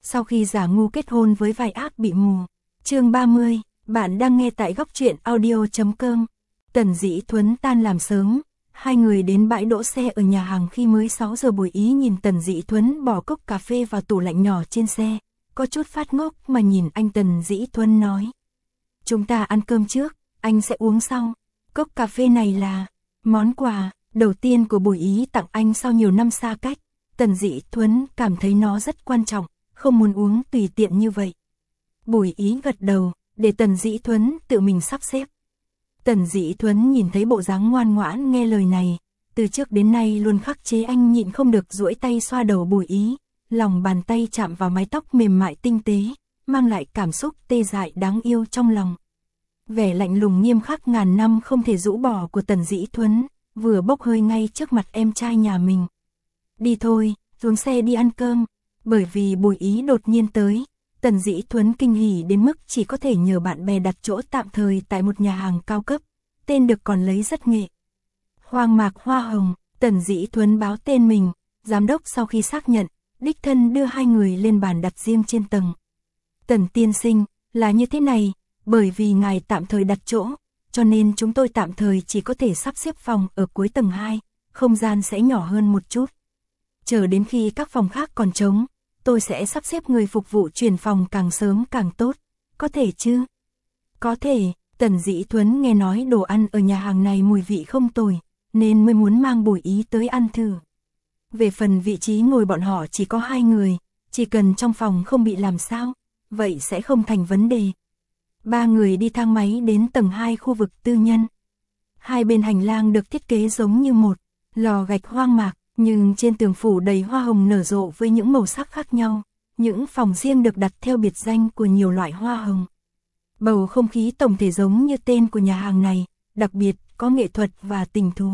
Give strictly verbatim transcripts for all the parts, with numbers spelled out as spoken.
sau khi giả ngu kết hôn với vài ác bị mù. Chương ba mươi, bạn đang nghe tại góc truyện audio chấm com. Tần Dĩ Thuấn tan làm sớm, hai người đến bãi đỗ xe ở nhà hàng khi mới sáu giờ buổi. Ý nhìn Tần Dĩ Thuấn bỏ cốc cà phê vào tủ lạnh nhỏ trên xe, có chút phát ngốc mà nhìn anh. Tần Dĩ Thuấn nói: "Chúng ta ăn cơm trước, anh sẽ uống sau. Cốc cà phê này là món quà đầu tiên của Bùi Ý tặng anh sau nhiều năm xa cách." Tần Dĩ Thuấn cảm thấy nó rất quan trọng, không muốn uống tùy tiện như vậy. Bùi Ý gật đầu, để Tần Dĩ Thuấn tự mình sắp xếp. Tần Dĩ Thuấn nhìn thấy bộ dáng ngoan ngoãn nghe lời này, từ trước đến nay luôn khắc chế anh, nhịn không được duỗi tay xoa đầu Bùi Ý, lòng bàn tay chạm vào mái tóc mềm mại tinh tế, mang lại cảm xúc tê dại đáng yêu trong lòng. Vẻ lạnh lùng nghiêm khắc ngàn năm không thể rũ bỏ của Tần Dĩ Thuấn vừa bốc hơi ngay trước mặt em trai nhà mình. "Đi thôi, xuống xe đi ăn cơm." Bởi vì Bùi Ý đột nhiên tới, Tần Dĩ Thuấn kinh hỉ đến mức chỉ có thể nhờ bạn bè đặt chỗ tạm thời tại một nhà hàng cao cấp, tên được còn lấy rất nghệ. Hoang Mạc Hoa Hồng. Tần Dĩ Thuấn báo tên mình, giám đốc sau khi xác nhận, đích thân đưa hai người lên bàn đặt riêng trên tầng. "Tần tiên sinh, là như thế này, bởi vì ngài tạm thời đặt chỗ, cho nên chúng tôi tạm thời chỉ có thể sắp xếp phòng ở cuối tầng hai, không gian sẽ nhỏ hơn một chút. Chờ đến khi các phòng khác còn trống, tôi sẽ sắp xếp người phục vụ chuyển phòng càng sớm càng tốt, có thể chứ?" "Có thể." Tần Dĩ Thuấn nghe nói đồ ăn ở nhà hàng này mùi vị không tồi, nên mới muốn mang Bùi Ý tới ăn thử. Về phần vị trí ngồi bọn họ chỉ có hai người, chỉ cần trong phòng không bị làm sao, vậy sẽ không thành vấn đề. Ba người đi thang máy đến tầng hai khu vực tư nhân. Hai bên hành lang được thiết kế giống như một lò gạch hoang mạc, nhưng trên tường phủ đầy hoa hồng nở rộ với những màu sắc khác nhau. Những phòng riêng được đặt theo biệt danh của nhiều loại hoa hồng. Bầu không khí tổng thể giống như tên của nhà hàng này, đặc biệt có nghệ thuật và tình thú.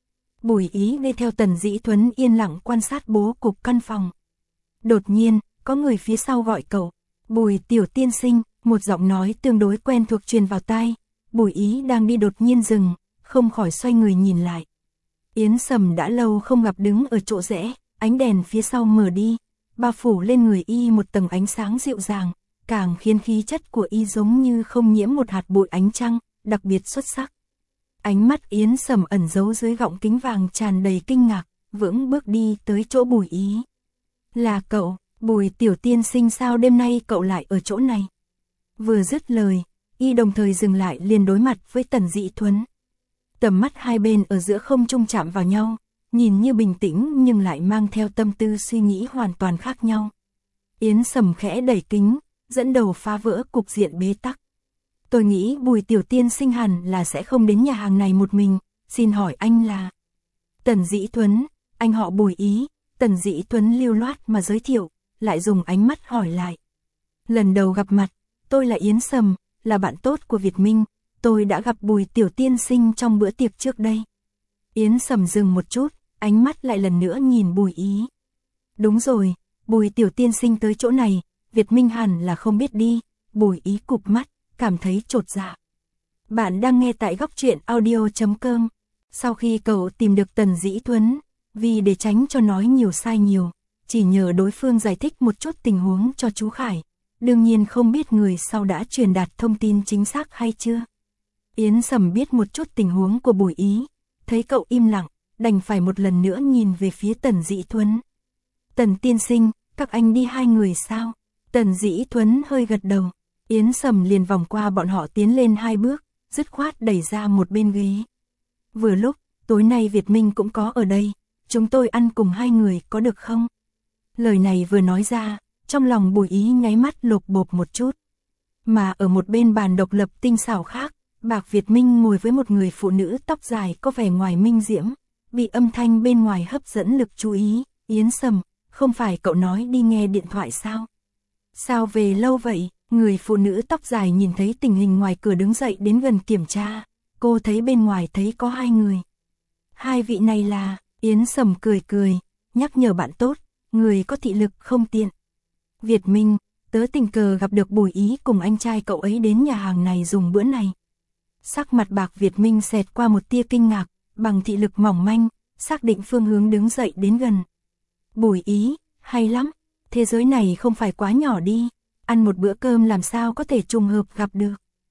Bùi Ý đi theo Tần Dĩ Thuấn yên lặng quan sát bố cục căn phòng. Đột nhiên, có người phía sau gọi cậu: "Bùi tiểu tiên sinh." Một giọng nói tương đối quen thuộc truyền vào tai. Bùi Ý đang đi đột nhiên dừng, không khỏi xoay người nhìn lại. Yến Sầm đã lâu không gặp đứng ở chỗ rẽ, ánh đèn phía sau mở đi, bao phủ lên người y một tầng ánh sáng dịu dàng, càng khiến khí chất của y giống như không nhiễm một hạt bụi ánh trăng, đặc biệt xuất sắc. Ánh mắt Yến Sầm ẩn giấu dưới gọng kính vàng tràn đầy kinh ngạc, vững bước đi tới chỗ Bùi Ý. "Là cậu, Bùi tiểu tiên sinh, sao đêm nay cậu lại ở chỗ này?" Vừa dứt lời, y đồng thời dừng lại liền đối mặt với Tần Dĩ Thuấn. Tầm mắt hai bên ở giữa không trung chạm vào nhau, nhìn như bình tĩnh nhưng lại mang theo tâm tư suy nghĩ hoàn toàn khác nhau. Yến Sầm khẽ đẩy kính, dẫn đầu phá vỡ cục diện bế tắc. "Tôi nghĩ Bùi tiểu tiên sinh hẳn là sẽ không đến nhà hàng này một mình, xin hỏi anh là?" "Tần Dĩ Thuấn, anh họ Bùi Ý." Tần Dĩ Thuấn lưu loát mà giới thiệu, lại dùng ánh mắt hỏi lại: "Lần đầu gặp mặt, tôi là Yến Sầm, là bạn tốt của Việt Minh, tôi đã gặp Bùi tiểu tiên sinh trong bữa tiệc trước đây." Yến Sầm dừng một chút, ánh mắt lại lần nữa nhìn Bùi Ý. "Đúng rồi, Bùi tiểu tiên sinh tới chỗ này, Việt Minh hẳn là không biết đi." Bùi Ý cụp mắt, cảm thấy chột dạ. Bạn đang nghe tại góc truyện audio chấm com. Sau khi cậu tìm được Tần Dĩ Thuấn, vì để tránh cho nói nhiều sai nhiều, chỉ nhờ đối phương giải thích một chút tình huống cho chú Khải. Đương nhiên không biết người sau đã truyền đạt thông tin chính xác hay chưa. Yến Sầm biết một chút tình huống của Bùi Ý, thấy cậu im lặng, đành phải một lần nữa nhìn về phía Tần Dĩ Thuấn. "Tần tiên sinh, các anh đi hai người sao?" Tần Dĩ Thuấn hơi gật đầu. Yến Sầm liền vòng qua bọn họ tiến lên hai bước, dứt khoát đẩy ra một bên ghế. "Vừa lúc, tối nay Việt Minh cũng có ở đây, chúng tôi ăn cùng hai người có được không?" Lời này vừa nói ra, trong lòng Bùi Ý nháy mắt lột bột một chút. Mà ở một bên bàn độc lập tinh xảo khác, Bạc Việt Minh ngồi với một người phụ nữ tóc dài có vẻ ngoài minh diễm, bị âm thanh bên ngoài hấp dẫn lực chú ý. "Yến Sầm, không phải cậu nói đi nghe điện thoại sao? Sao về lâu vậy?" Người phụ nữ tóc dài nhìn thấy tình hình ngoài cửa đứng dậy đến gần kiểm tra. Cô thấy bên ngoài thấy có hai người. "Hai vị này là..." Yến Sầm cười cười, nhắc nhở bạn tốt, người có thị lực không tiện. "Việt Minh, tớ tình cờ gặp được Bùi Ý cùng anh trai cậu ấy đến nhà hàng này dùng bữa này." Sắc mặt Bạc Việt Minh xẹt qua một tia kinh ngạc, bằng thị lực mỏng manh, xác định phương hướng đứng dậy đến gần. "Bùi Ý, hay lắm, Thế giới này không phải quá nhỏ đi, ăn một bữa cơm làm sao có thể trùng hợp gặp được.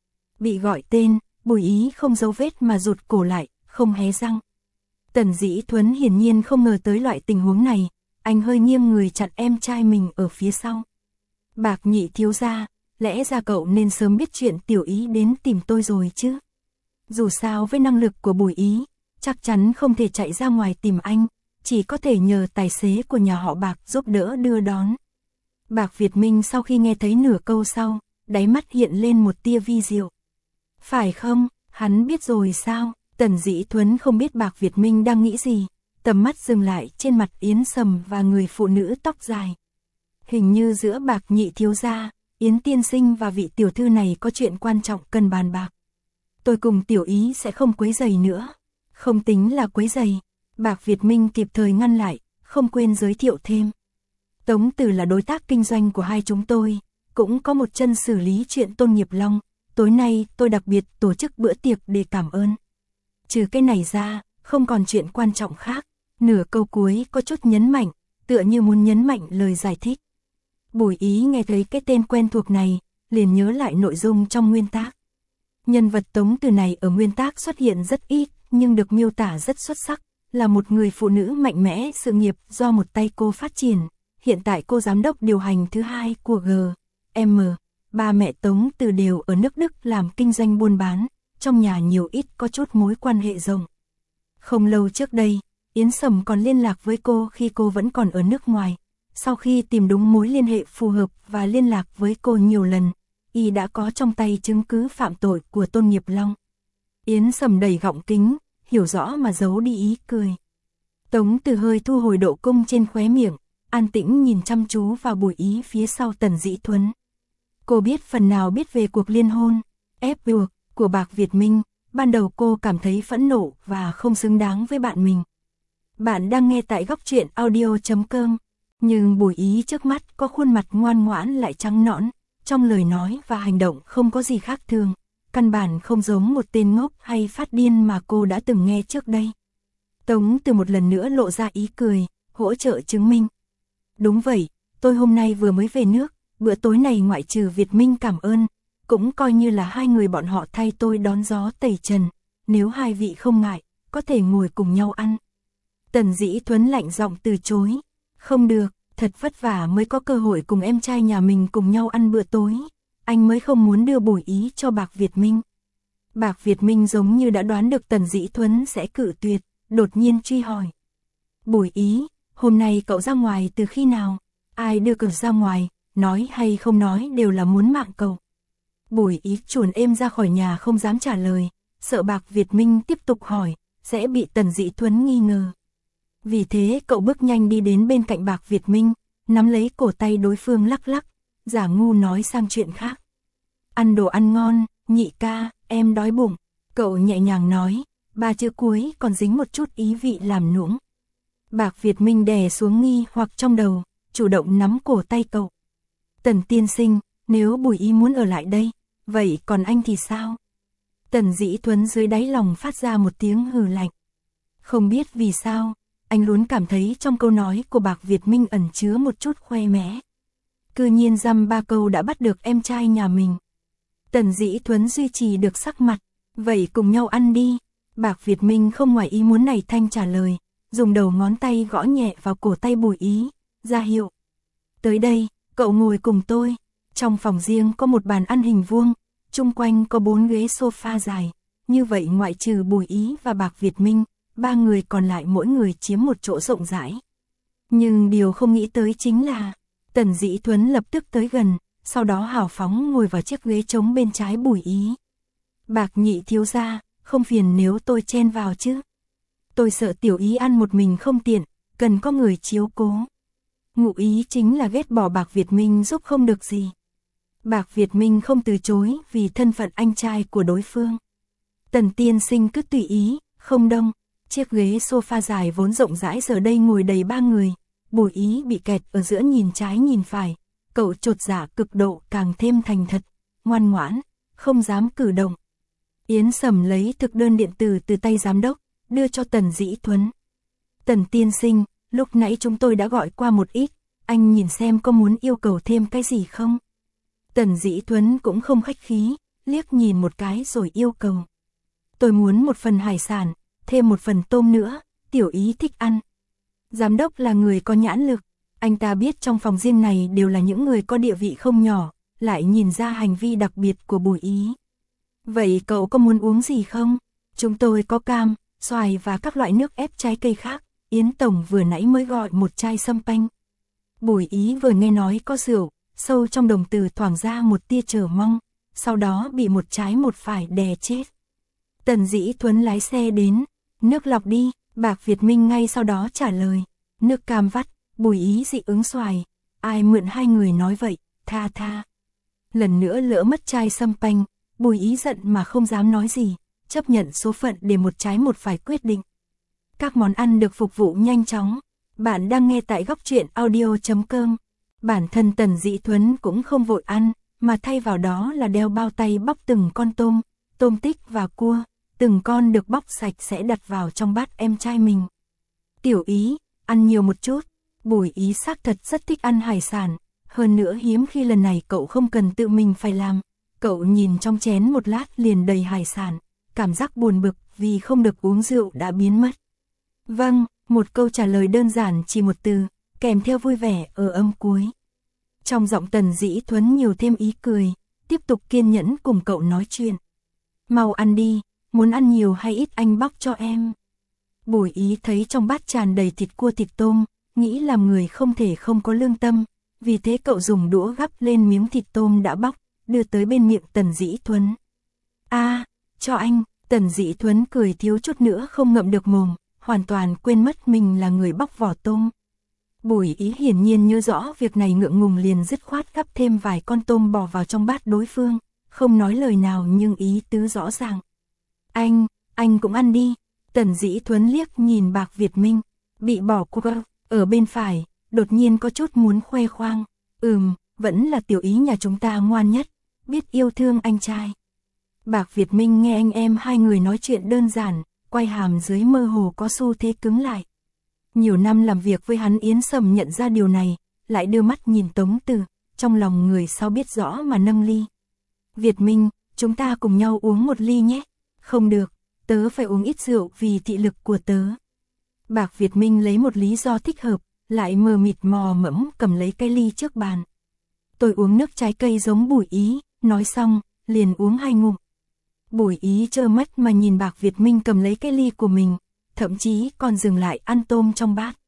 Bị gọi tên, Bùi Ý không giấu vết mà rụt cổ lại, không hé răng. Tần Dĩ Thuấn hiển nhiên không ngờ tới loại tình huống này, anh hơi nghiêng người chặn em trai mình ở phía sau. Bạc Nhị thiếu gia, lẽ ra cậu nên sớm biết chuyện Tiểu Ý đến tìm tôi rồi chứ. Dù sao với năng lực của Bùi Ý, chắc chắn không thể chạy ra ngoài tìm anh, chỉ có thể nhờ tài xế của nhà họ Bạc giúp đỡ đưa đón. Bạc Việt Minh sau khi nghe thấy nửa câu sau, đáy mắt hiện lên một tia vi diệu. Phải không, hắn biết rồi sao? Tần Dĩ Thuấn không biết Bạc Việt Minh đang nghĩ gì, tầm mắt dừng lại trên mặt Yến Sầm và người phụ nữ tóc dài. Hình như giữa Bạc Nhị thiếu gia, Yến tiên sinh và vị tiểu thư này có chuyện quan trọng cần bàn bạc. Tôi cùng Tiểu Ý sẽ không quấy rầy nữa. Không tính là quấy rầy. Bạc Việt Minh kịp thời ngăn lại, không quên giới thiệu thêm. Tống Tử là đối tác kinh doanh của hai chúng tôi, cũng có một chân xử lý chuyện Tôn Nghiệp Long. Tối nay tôi đặc biệt tổ chức bữa tiệc để cảm ơn. Trừ cái này ra, không còn chuyện quan trọng khác. Nửa câu cuối có chút nhấn mạnh, tựa như muốn nhấn mạnh lời giải thích. Bùi Ý nghe thấy cái tên quen thuộc này, liền nhớ lại nội dung trong nguyên tác. Nhân vật Tống Tử này ở nguyên tác xuất hiện rất ít, nhưng được miêu tả rất xuất sắc, là một người phụ nữ mạnh mẽ, sự nghiệp do một tay cô phát triển. Hiện tại cô giám đốc điều hành thứ hai của G M. Ba mẹ Tống Tử đều ở nước Đức làm kinh doanh buôn bán, trong nhà nhiều ít có chút mối quan hệ rộng. Không lâu trước đây, Yến Sầm còn liên lạc với cô khi cô vẫn còn ở nước ngoài. Sau khi tìm đúng mối liên hệ phù hợp và liên lạc với cô nhiều lần, y đã có trong tay chứng cứ phạm tội của Tôn Nghiệp Long. Yến Sầm đầy gọng kính, hiểu rõ mà giấu đi ý cười. Tống Tử hơi thu hồi độ cung trên khóe miệng, an tĩnh nhìn chăm chú vào Bùi Ý phía sau Tần Dĩ Thuấn. Cô biết phần nào biết về cuộc liên hôn, ép buộc của Bạc Việt Minh, ban đầu cô cảm thấy phẫn nộ và không xứng đáng với bạn mình. Bạn đang nghe tại góc truyện audio chấm com, nhưng Bùi Ý trước mắt có khuôn mặt ngoan ngoãn lại trắng nõn, trong lời nói và hành động không có gì khác thường, căn bản không giống một tên ngốc hay phát điên mà cô đã từng nghe trước đây. Tống Tử một lần nữa lộ ra ý cười, hỗ trợ chứng minh. Đúng vậy, tôi hôm nay vừa mới về nước, bữa tối này ngoại trừ Việt Minh cảm ơn, cũng coi như là hai người bọn họ thay tôi đón gió tẩy trần, nếu hai vị không ngại, có thể ngồi cùng nhau ăn. Tần Dĩ Thuấn lạnh giọng từ chối, không được, thật vất vả mới có cơ hội cùng em trai nhà mình cùng nhau ăn bữa tối, anh mới không muốn đưa Bùi Ý cho Bạc Việt Minh. Bạc Việt Minh giống như đã đoán được Tần Dĩ Thuấn sẽ cự tuyệt, đột nhiên truy hỏi. Bùi Ý, hôm nay cậu ra ngoài từ khi nào? Ai đưa cậu ra ngoài, nói hay không nói đều là muốn mạng cậu. Bùi Ý chuồn êm ra khỏi nhà không dám trả lời, sợ Bạc Việt Minh tiếp tục hỏi, sẽ bị Tần Dĩ Thuấn nghi ngờ. Vì thế cậu bước nhanh đi đến bên cạnh Bạc Việt Minh, nắm lấy cổ tay đối phương lắc lắc, giả ngu nói sang chuyện khác. Ăn đồ ăn ngon, nhị ca, em đói bụng, cậu nhẹ nhàng nói, ba chữ cuối còn dính một chút ý vị làm nũng. Bạc Việt Minh đè xuống nghi hoặc trong đầu, chủ động nắm cổ tay cậu. Tần tiên sinh, nếu Bùi Ý muốn ở lại đây, vậy còn anh thì sao? Tần Dĩ Thuấn dưới đáy lòng phát ra một tiếng hừ lạnh. Không biết vì sao, anh luôn cảm thấy trong câu nói của Bạc Việt Minh ẩn chứa một chút khoe mẽ. Cư nhiên dăm ba câu đã bắt được em trai nhà mình. Tần Dĩ Thuấn duy trì được sắc mặt, vậy cùng nhau ăn đi. Bạc Việt Minh không ngoài ý muốn này thanh trả lời, dùng đầu ngón tay gõ nhẹ vào cổ tay Bùi Ý, ra hiệu. Tới đây, cậu ngồi cùng tôi. Trong phòng riêng có một bàn ăn hình vuông, chung quanh có bốn ghế sofa dài. Như vậy ngoại trừ Bùi Ý và Bạc Việt Minh, ba người còn lại mỗi người chiếm một chỗ rộng rãi. Nhưng điều không nghĩ tới chính là, Tần Dĩ Thuấn lập tức tới gần, sau đó hào phóng ngồi vào chiếc ghế trống bên trái Bùi Ý. Bạc Nhị thiếu gia, không phiền nếu tôi chen vào chứ? Tôi sợ Tiểu Ý ăn một mình không tiện, cần có người chiếu cố. Ngụ ý chính là ghét bỏ Bạc Việt Minh giúp không được gì. Bạc Việt Minh không từ chối vì thân phận anh trai của đối phương. Tần tiên sinh cứ tùy ý, không đông. Chiếc ghế sofa dài vốn rộng rãi giờ đây ngồi đầy ba người. Bùi Ý bị kẹt ở giữa nhìn trái nhìn phải. Cậu chột dạ cực độ càng thêm thành thật, ngoan ngoãn, không dám cử động. Yến Sầm lấy thực đơn điện tử từ tay giám đốc, đưa cho Tần Dĩ Thuấn. Tần tiên sinh, lúc nãy chúng tôi đã gọi qua một ít, anh nhìn xem có muốn yêu cầu thêm cái gì không? Tần Dĩ Thuấn cũng không khách khí, liếc nhìn một cái rồi yêu cầu. Tôi muốn một phần hải sản, thêm một phần tôm nữa, Tiểu Ý thích ăn. Giám đốc là người có nhãn lực, anh ta biết trong phòng riêng này đều là những người có địa vị không nhỏ, lại nhìn ra hành vi đặc biệt của Bùi Ý. Vậy cậu có muốn uống gì không? Chúng tôi có cam, xoài và các loại nước ép trái cây khác, Yến Tổng vừa nãy mới gọi một chai sâm panh. Bùi Ý vừa nghe nói có rượu, sâu trong đồng tử thoảng ra một tia chờ mong, sau đó bị một trái một phải đè chết. Tần Dĩ Thuấn lái xe đến, nước lọc đi, Bạc Việt Minh ngay sau đó trả lời, nước cam vắt, Bùi Ý dị ứng xoài, ai mượn hai người nói vậy, tha tha. Lần nữa lỡ mất chai sâm panh, Bùi Ý giận mà không dám nói gì, chấp nhận số phận để một trái một phải quyết định. Các món ăn được phục vụ nhanh chóng, bạn đang nghe tại góc truyện audio chấm com. Bản thân Tần Dĩ Thuấn cũng không vội ăn, mà thay vào đó là đeo bao tay bóc từng con tôm, tôm tích và cua, từng con được bóc sạch sẽ đặt vào trong bát em trai mình. Tiểu Ý, ăn nhiều một chút, Bùi Ý xác thật rất thích ăn hải sản, hơn nữa hiếm khi lần này cậu không cần tự mình phải làm, cậu nhìn trong chén một lát liền đầy hải sản, cảm giác buồn bực vì không được uống rượu đã biến mất. Vâng, một câu trả lời đơn giản chỉ một từ, kèm theo vui vẻ ở âm cuối. Trong giọng Tần Dĩ Thuấn nhiều thêm ý cười, tiếp tục kiên nhẫn cùng cậu nói chuyện. Mau ăn đi, muốn ăn nhiều hay ít anh bóc cho em. Bùi Ý thấy trong bát tràn đầy thịt cua thịt tôm, nghĩ làm người không thể không có lương tâm, vì thế cậu dùng đũa gắp lên miếng thịt tôm đã bóc, đưa tới bên miệng Tần Dĩ Thuấn. A, à, cho anh, Tần Dĩ Thuấn cười thiếu chút nữa không ngậm được mồm, hoàn toàn quên mất mình là người bóc vỏ tôm. Bùi Ý hiển nhiên nhớ rõ việc này ngượng ngùng liền dứt khoát gắp thêm vài con tôm bỏ vào trong bát đối phương, không nói lời nào nhưng ý tứ rõ ràng. Anh, anh cũng ăn đi. Tần Dĩ Thuấn liếc nhìn Bạc Việt Minh, bị bỏ qua, ở bên phải, đột nhiên có chút muốn khoe khoang. Ừm, vẫn là Tiểu Ý nhà chúng ta ngoan nhất, biết yêu thương anh trai. Bạc Việt Minh nghe anh em hai người nói chuyện đơn giản, quay hàm dưới mơ hồ có xu thế cứng lại. Nhiều năm làm việc với hắn Yến Sầm nhận ra điều này, lại đưa mắt nhìn Tống Từ, trong lòng người sau biết rõ mà nâng ly. Việt Minh, chúng ta cùng nhau uống một ly nhé. Không được, tớ phải uống ít rượu vì thị lực của tớ. Bạc Việt Minh lấy một lý do thích hợp, lại mờ mịt mò mẫm cầm lấy cái ly trước bàn. Tôi uống nước trái cây giống Bùi Ý, nói xong, liền uống hai ngụm. Bùi Ý trơ mắt mà nhìn Bạc Việt Minh cầm lấy cái ly của mình, thậm chí còn dừng lại ăn tôm trong bát.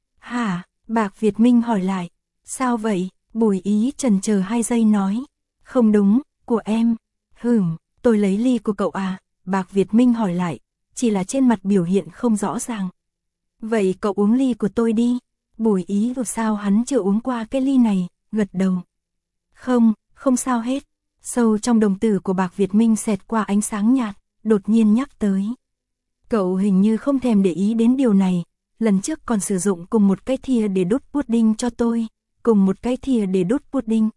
Hả? Bạc Việt Minh hỏi lại. Sao vậy? Bùi Ý chần chờ hai giây nói. Không đúng, của em. Hừm, tôi lấy ly của cậu à? Bạc Việt Minh hỏi lại, chỉ là trên mặt biểu hiện không rõ ràng. Vậy cậu uống ly của tôi đi. Bùi Ý dù sao hắn chưa uống qua cái ly này, gật đầu. Không, không sao hết. Sâu trong đồng tử của Bạc Việt Minh xẹt qua ánh sáng nhạt, đột nhiên nhắc tới. Cậu hình như không thèm để ý đến điều này, lần trước còn sử dụng cùng một cái thìa để đút pudding cho tôi, cùng một cái thìa để đút pudding.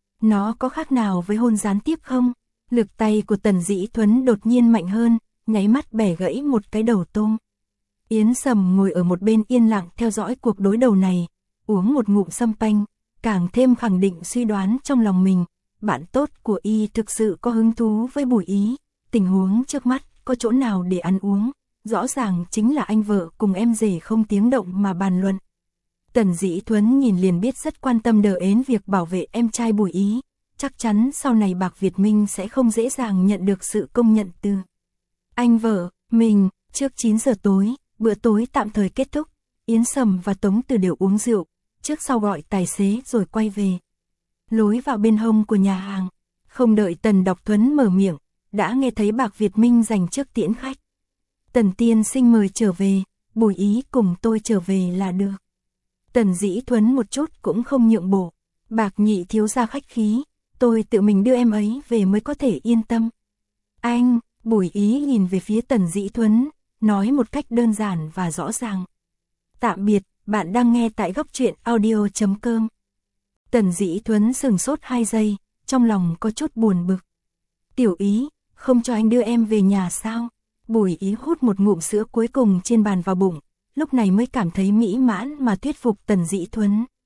Nó có khác nào với hôn gián tiếp không? Lực tay của Tần Dĩ Thuấn đột nhiên mạnh hơn, nháy mắt bẻ gãy một cái đầu tôm. Yến Sầm ngồi ở một bên yên lặng theo dõi cuộc đối đầu này, uống một ngụm sâm panh, càng thêm khẳng định suy đoán trong lòng mình, bạn tốt của y thực sự có hứng thú với Bùi Ý, tình huống trước mắt có chỗ nào để ăn uống, rõ ràng chính là anh vợ cùng em rể không tiếng động mà bàn luận. Tần Dĩ Thuấn nhìn liền biết rất quan tâm đờ ến việc bảo vệ em trai Bùi Ý, chắc chắn sau này Bạc Việt Minh sẽ không dễ dàng nhận được sự công nhận từ anh vợ mình. Trước chín giờ tối, bữa tối tạm thời kết thúc, Yến Sầm và Tống Từ đều uống rượu, trước sau gọi tài xế rồi quay về. Lối vào bên hông của nhà hàng, không đợi Tần Đọc Thuấn mở miệng, đã nghe thấy Bạc Việt Minh dành trước tiễn khách. Tần tiên sinh mời trở về, Bùi Ý cùng tôi trở về là được. Tần Dĩ Thuấn một chút cũng không nhượng bộ, Bạc nhị thiếu gia khách khí, tôi tự mình đưa em ấy về mới có thể yên tâm. Anh, Bùi Ý nhìn về phía Tần Dĩ Thuấn, nói một cách đơn giản và rõ ràng. Tạm biệt, bạn đang nghe tại góc truyện audio chấm com. Tần Dĩ Thuấn sừng sốt hai giây, trong lòng có chút buồn bực. Tiểu Ý, không cho anh đưa em về nhà sao? Bùi Ý hút một ngụm sữa cuối cùng trên bàn vào bụng, lúc này mới cảm thấy mỹ mãn mà thuyết phục Tần Dĩ Thuấn.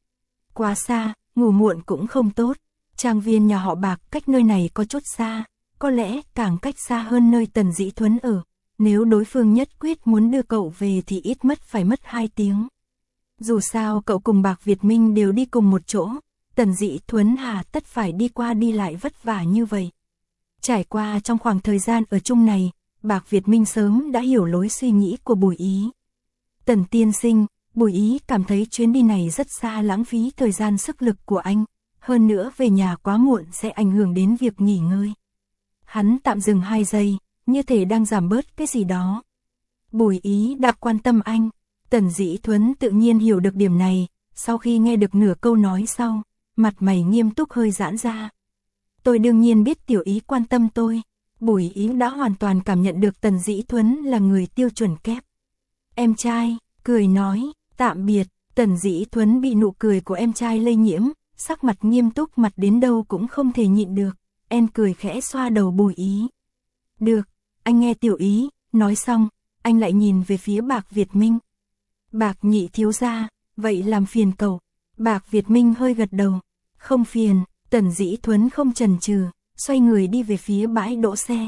Quá xa, ngủ muộn cũng không tốt. Trang viên nhà họ Bạc cách nơi này có chút xa, có lẽ càng cách xa hơn nơi Tần Dĩ Thuấn ở. Nếu đối phương nhất quyết muốn đưa cậu về thì ít mất phải mất hai tiếng. Dù sao cậu cùng Bạc Việt Minh đều đi cùng một chỗ, Tần Dĩ Thuấn hà tất phải đi qua đi lại vất vả như vậy. Trải qua trong khoảng thời gian ở chung này, Bạc Việt Minh sớm đã hiểu lối suy nghĩ của Bùi Ý. Tần tiên sinh, Bùi Ý cảm thấy chuyến đi này rất xa lãng phí thời gian sức lực của anh, hơn nữa về nhà quá muộn sẽ ảnh hưởng đến việc nghỉ ngơi. Hắn tạm dừng hai giây, như thể đang giảm bớt cái gì đó. Bùi Ý đã quan tâm anh, Tần Dĩ Thuấn tự nhiên hiểu được điểm này, sau khi nghe được nửa câu nói sau, mặt mày nghiêm túc hơi giãn ra. Tôi đương nhiên biết tiểu Ý quan tâm tôi. Bùi Ý đã hoàn toàn cảm nhận được Tần Dĩ Thuấn là người tiêu chuẩn kép. Em trai, cười nói, tạm biệt. Tần Dĩ Thuấn bị nụ cười của em trai lây nhiễm, sắc mặt nghiêm túc mặt đến đâu cũng không thể nhịn được. En cười khẽ xoa đầu Bùi Ý. Được, anh nghe tiểu Ý, nói xong, anh lại nhìn về phía Bạc Việt Minh. Bạc nhị thiếu gia, vậy làm phiền cậu. Bạc Việt Minh hơi gật đầu. Không phiền. Tần Dĩ Thuấn không chần chừ, xoay người đi về phía bãi đỗ xe.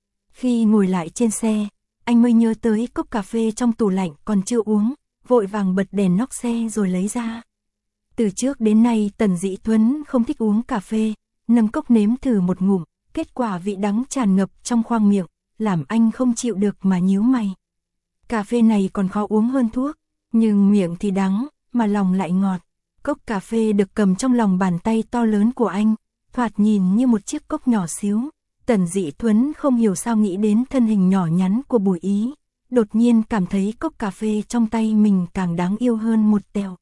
Khi ngồi lại trên xe, anh mới nhớ tới cốc cà phê trong tủ lạnh còn chưa uống, vội vàng bật đèn nóc xe rồi lấy ra. Từ trước đến nay Tần Dĩ Thuấn không thích uống cà phê, nâng cốc nếm thử một ngụm, kết quả vị đắng tràn ngập trong khoang miệng, làm anh không chịu được mà nhíu mày. Cà phê này còn khó uống hơn thuốc, nhưng miệng thì đắng, mà lòng lại ngọt. Cốc cà phê được cầm trong lòng bàn tay to lớn của anh, thoạt nhìn như một chiếc cốc nhỏ xíu. Tần Dĩ Thuấn không hiểu sao nghĩ đến thân hình nhỏ nhắn của Bùi Ý, đột nhiên cảm thấy cốc cà phê trong tay mình càng đáng yêu hơn một tẹo.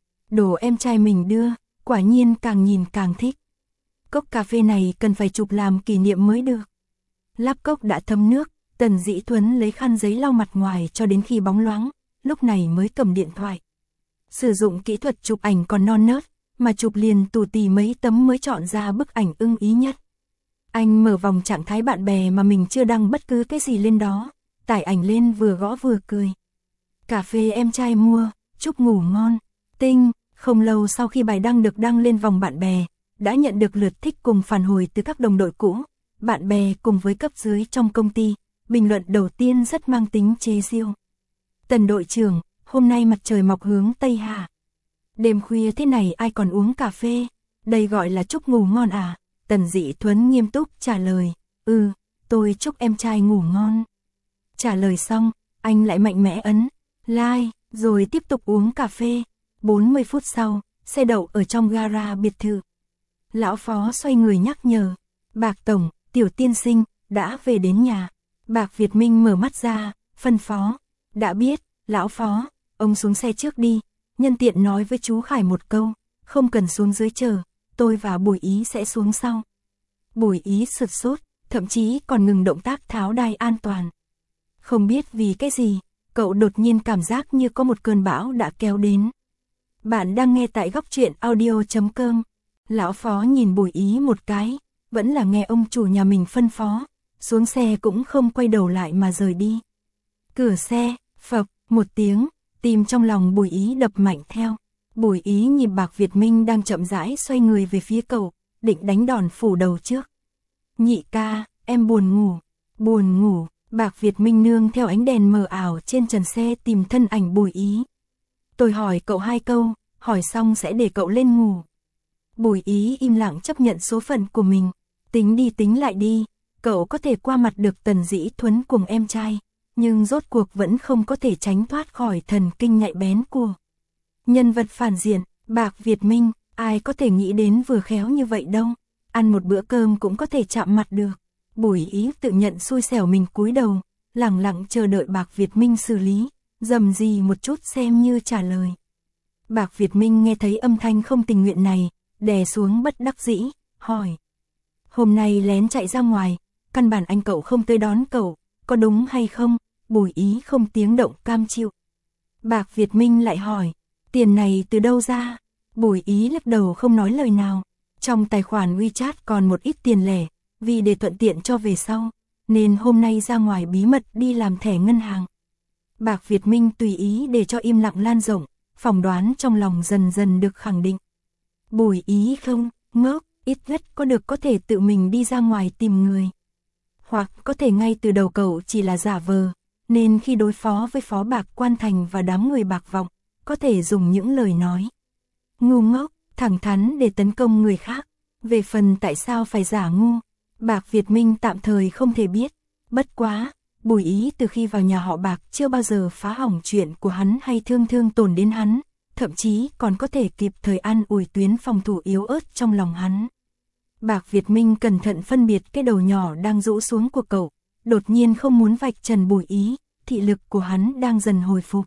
Đồ em trai mình đưa, quả nhiên càng nhìn càng thích. Cốc cà phê này cần phải chụp làm kỷ niệm mới được. Láp cốc đã thấm nước, Tần Dĩ Thuấn lấy khăn giấy lau mặt ngoài cho đến khi bóng loáng, lúc này mới cầm điện thoại. Sử dụng kỹ thuật chụp ảnh còn non nớt, mà chụp liền tù tì mấy tấm mới chọn ra bức ảnh ưng ý nhất. Anh mở vòng trạng thái bạn bè mà mình chưa đăng bất cứ cái gì lên đó, tải ảnh lên vừa gõ vừa cười. Cà phê em trai mua, chúc ngủ ngon. Tinh, không lâu sau khi bài đăng được đăng lên vòng bạn bè, đã nhận được lượt thích cùng phản hồi từ các đồng đội cũ, bạn bè cùng với cấp dưới trong công ty. Bình luận đầu tiên rất mang tính chế giễu. Tần đội trưởng, hôm nay mặt trời mọc hướng Tây hả? Đêm khuya thế này ai còn uống cà phê? Đây gọi là chúc ngủ ngon à? Tần Dĩ Thuấn nghiêm túc trả lời. Ừ, tôi chúc em trai ngủ ngon. Trả lời xong, anh lại mạnh mẽ ấn like, rồi tiếp tục uống cà phê. bốn mươi phút sau, xe đậu ở trong gara biệt thự. Lão Phó xoay người nhắc nhở. Bạc Tổng, tiểu tiên sinh, đã về đến nhà. Bạc Việt Minh mở mắt ra, phân phó. Đã biết, Lão Phó, ông xuống xe trước đi. Nhân tiện nói với chú Khải một câu, không cần xuống dưới chờ, tôi và Bùi Ý sẽ xuống sau. Bùi Ý sửng sốt, thậm chí còn ngừng động tác tháo đai an toàn. Không biết vì cái gì, cậu đột nhiên cảm giác như có một cơn bão đã kéo đến. Bạn đang nghe tại góc truyện audio chấm com. Lão Phó nhìn Bùi Ý một cái, vẫn là nghe ông chủ nhà mình phân phó, xuống xe cũng không quay đầu lại mà rời đi. Cửa xe, phập, một tiếng, tim trong lòng Bùi Ý đập mạnh theo. Bùi Ý nhìn Bạc Việt Minh đang chậm rãi xoay người về phía cậu, định đánh đòn phủ đầu trước. Nhị ca, em buồn ngủ, buồn ngủ. Bạc Việt Minh nương theo ánh đèn mờ ảo trên trần xe tìm thân ảnh Bùi Ý. Tôi hỏi cậu hai câu, hỏi xong sẽ để cậu lên ngủ. Bùi Ý im lặng chấp nhận số phận của mình. Tính đi tính lại đi, cậu có thể qua mặt được Tần Dĩ Thuấn cùng em trai, nhưng rốt cuộc vẫn không có thể tránh thoát khỏi thần kinh nhạy bén của nhân vật phản diện. Bạc Việt Minh, ai có thể nghĩ đến vừa khéo như vậy đâu, ăn một bữa cơm cũng có thể chạm mặt được. Bùi Ý tự nhận xui xẻo mình cúi đầu, lặng lặng chờ đợi Bạc Việt Minh xử lý, dầm gì một chút xem như trả lời. Bạc Việt Minh nghe thấy âm thanh không tình nguyện này, đè xuống bất đắc dĩ, hỏi. Hôm nay lén chạy ra ngoài, căn bản anh cậu không tới đón cậu, có đúng hay không? Bùi Ý không tiếng động cam chịu. Bạc Việt Minh lại hỏi, tiền này từ đâu ra? Bùi Ý lắc đầu không nói lời nào. Trong tài khoản WeChat còn một ít tiền lẻ, vì để thuận tiện cho về sau, nên hôm nay ra ngoài bí mật đi làm thẻ ngân hàng. Bạc Việt Minh tùy ý để cho im lặng lan rộng, phỏng đoán trong lòng dần dần được khẳng định. Bùi Ý không, ngốc, ít nhất có được có thể tự mình đi ra ngoài tìm người. Hoặc có thể ngay từ đầu cậu chỉ là giả vờ, nên khi đối phó với Phó Bạc Quan Thành và đám người bạc vọng, có thể dùng những lời nói ngu ngốc, thẳng thắn để tấn công người khác. Về phần tại sao phải giả ngu, Bạc Việt Minh tạm thời không thể biết. Bất quá, Bùi Ý từ khi vào nhà họ Bạc chưa bao giờ phá hỏng chuyện của hắn hay thương thương tổn đến hắn, thậm chí còn có thể kịp thời an ủi tuyến phòng thủ yếu ớt trong lòng hắn. Bạc Việt Minh cẩn thận phân biệt cái đầu nhỏ đang rũ xuống của cậu, đột nhiên không muốn vạch trần Bùi Ý, thị lực của hắn đang dần hồi phục.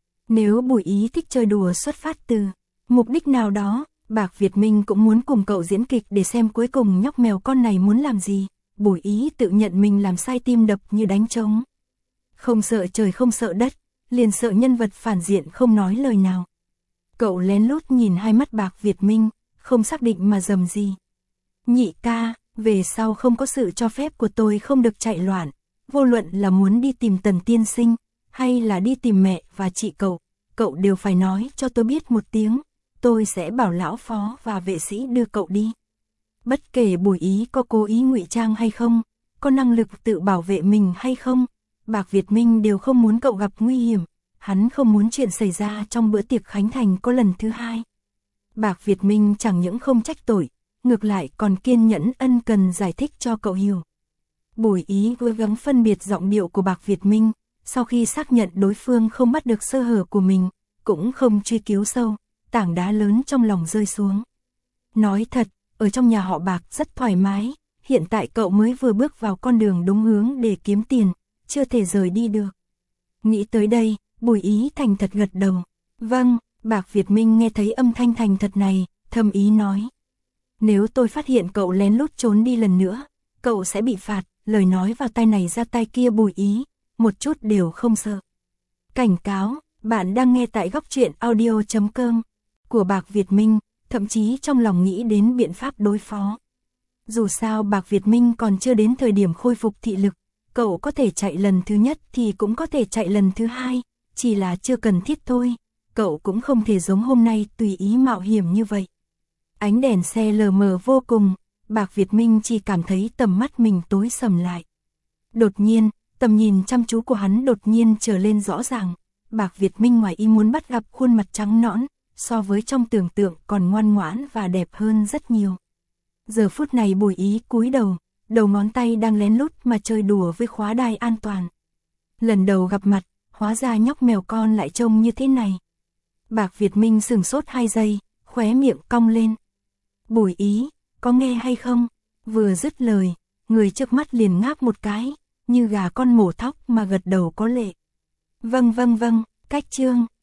Nếu Bùi Ý thích chơi đùa xuất phát từ mục đích nào đó, Bạc Việt Minh cũng muốn cùng cậu diễn kịch để xem cuối cùng nhóc mèo con này muốn làm gì. Bùi Ý tự nhận mình làm sai tim đập như đánh trống. Không sợ trời không sợ đất, liền sợ nhân vật phản diện không nói lời nào. Cậu lén lút nhìn hai mắt Bạc Việt Minh, không xác định mà rầm gì. Nhị ca, về sau không có sự cho phép của tôi không được chạy loạn, vô luận là muốn đi tìm Tần tiên sinh, hay là đi tìm mẹ và chị cậu, cậu đều phải nói cho tôi biết một tiếng, tôi sẽ bảo lão phó và vệ sĩ đưa cậu đi. Bất kể Bùi Ý có cố ý ngụy trang hay không, có năng lực tự bảo vệ mình hay không, Bạc Việt Minh đều không muốn cậu gặp nguy hiểm, hắn không muốn chuyện xảy ra trong bữa tiệc khánh thành có lần thứ hai. Bạc Việt Minh chẳng những không trách tội, ngược lại còn kiên nhẫn ân cần giải thích cho cậu hiểu. Bùi Ý cố gắng phân biệt giọng điệu của Bạc Việt Minh, sau khi xác nhận đối phương không bắt được sơ hở của mình, cũng không truy cứu sâu, tảng đá lớn trong lòng rơi xuống. Nói thật, ở trong nhà họ Bạc rất thoải mái, hiện tại cậu mới vừa bước vào con đường đúng hướng để kiếm tiền, chưa thể rời đi được. Nghĩ tới đây, Bùi Ý thành thật gật đầu. Vâng, Bạc Việt Minh nghe thấy âm thanh thành thật này, thầm ý nói. Nếu tôi phát hiện cậu lén lút trốn đi lần nữa, cậu sẽ bị phạt, lời nói vào tai này ra tai kia Bùi Ý, một chút đều không sợ. Cảnh cáo, bạn đang nghe tại góc truyện audio chấm com của Bạc Việt Minh, thậm chí trong lòng nghĩ đến biện pháp đối phó. Dù sao Bạc Việt Minh còn chưa đến thời điểm khôi phục thị lực, cậu có thể chạy lần thứ nhất thì cũng có thể chạy lần thứ hai, chỉ là chưa cần thiết thôi, cậu cũng không thể giống hôm nay tùy ý mạo hiểm như vậy. Ánh đèn xe lờ mờ vô cùng, Bạc Việt Minh chỉ cảm thấy tầm mắt mình tối sầm lại. Đột nhiên, tầm nhìn chăm chú của hắn đột nhiên trở lên rõ ràng, Bạc Việt Minh ngoài ý muốn bắt gặp khuôn mặt trắng nõn, so với trong tưởng tượng còn ngoan ngoãn và đẹp hơn rất nhiều. Giờ phút này Bùi Ý cúi đầu, đầu ngón tay đang lén lút mà chơi đùa với khóa đai an toàn. Lần đầu gặp mặt, hóa ra nhóc mèo con lại trông như thế này. Bạc Việt Minh sửng sốt hai giây, khóe miệng cong lên. Bùi Ý, có nghe hay không? Vừa dứt lời, người trước mắt liền ngáp một cái, như gà con mổ thóc mà gật đầu có lệ. Vâng vâng vâng, cách chương.